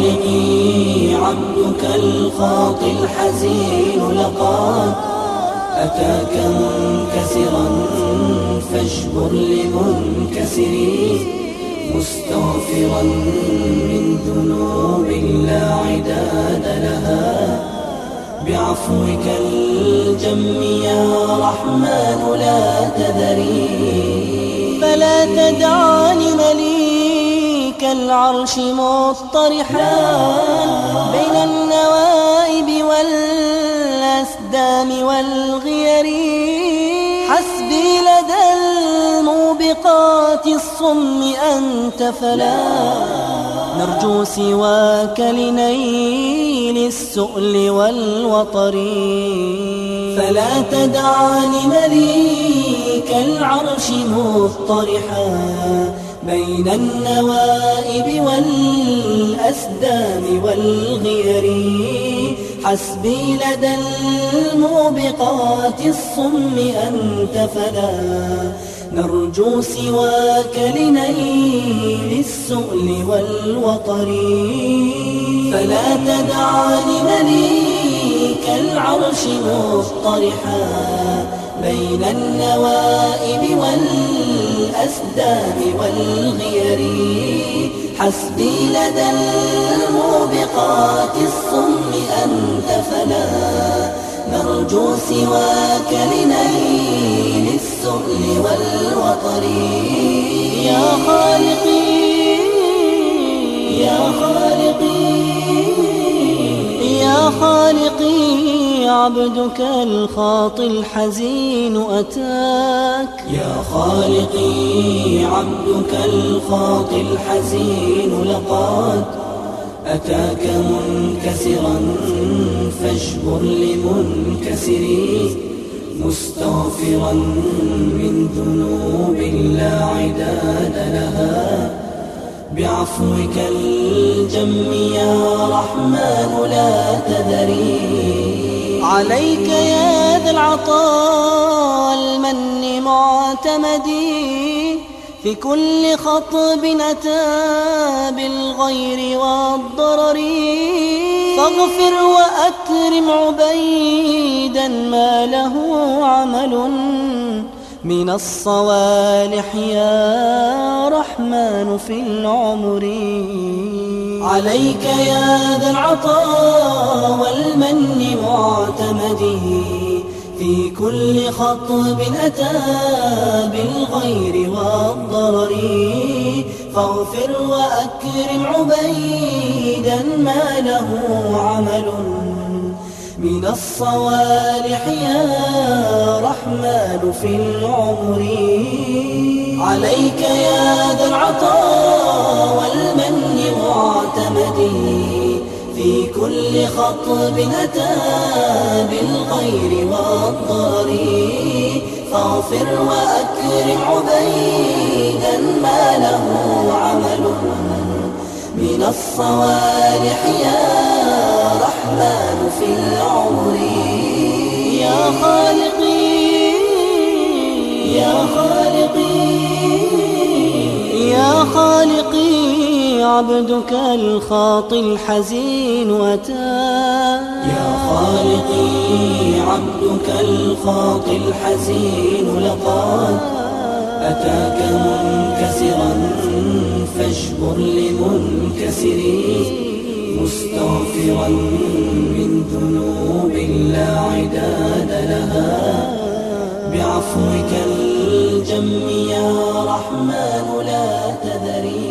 خالقي عبدك الخاطي الحزين لقد أتاك منكسرا فاجبر لمنكسري مستغفرا من ذنوب لا عداد لها بعفوك الجم يا رحمن لا تذري. فلا تدعني مليك العرش مضطرحا بين النوائب والأسدام والغير، حسبي لدى الموبقات الصم أنت فلا نرجو سواك لنيل السؤل والوطر. فلا تدعني مليك العرش مضطرحا بين النوائب والأسدام والغير، حسبي لدى الموبقات الصم أنت فلا نرجو سواك لنيل السؤل والوطر. فلا تدعني مليك العرش مضطرحا بين النوائب والأسدام والغير، حسبي لدى الموبقات الصم أنت فلا نرجو سواك لنيل السؤل والوطر. يا خالقي يا خالقي يا خالقي عبدك الخاطي الحزين أتاك. يا خالقي عبدك الخاطي الحزين لقد أتاك منكسرا فاجبر لمنكسري مستغفرا من ذنوب لا عداد لها بعفوك الجم يا رحمن لا تذري. عليك يا ذا العطاء والمن معتمدي في كل خطب أتى بالغير والضرر، فاغفر وأكرم عبيدا ما له عمل من الصوالح يا رحمن في العمر. عليك يا ذا العطاء والمن معتمدي في كل خطب أتى بالغير والضرر، فاغفر وأكرم عبيدا ما له عمل من الصوالح يا رحمن في العمر. عليك يا ذا العطاء والمن معتمدي في كل خطب أتى بالغير والضرر، فاغفر وأكرم عبيدا ما له عمل من الصوالح يا رحمن في العمر. يا خالقي يا خالقي يا خالقي عبدك الخاطي الحزين أتاك. يا خالقي عبدك الخاطي الحزين لقد أتاك منكسرا فاجبر لمنكسري مستغفرا من ذنوب لا عداد لها بعفوك الجم يا رحمن لا تذري.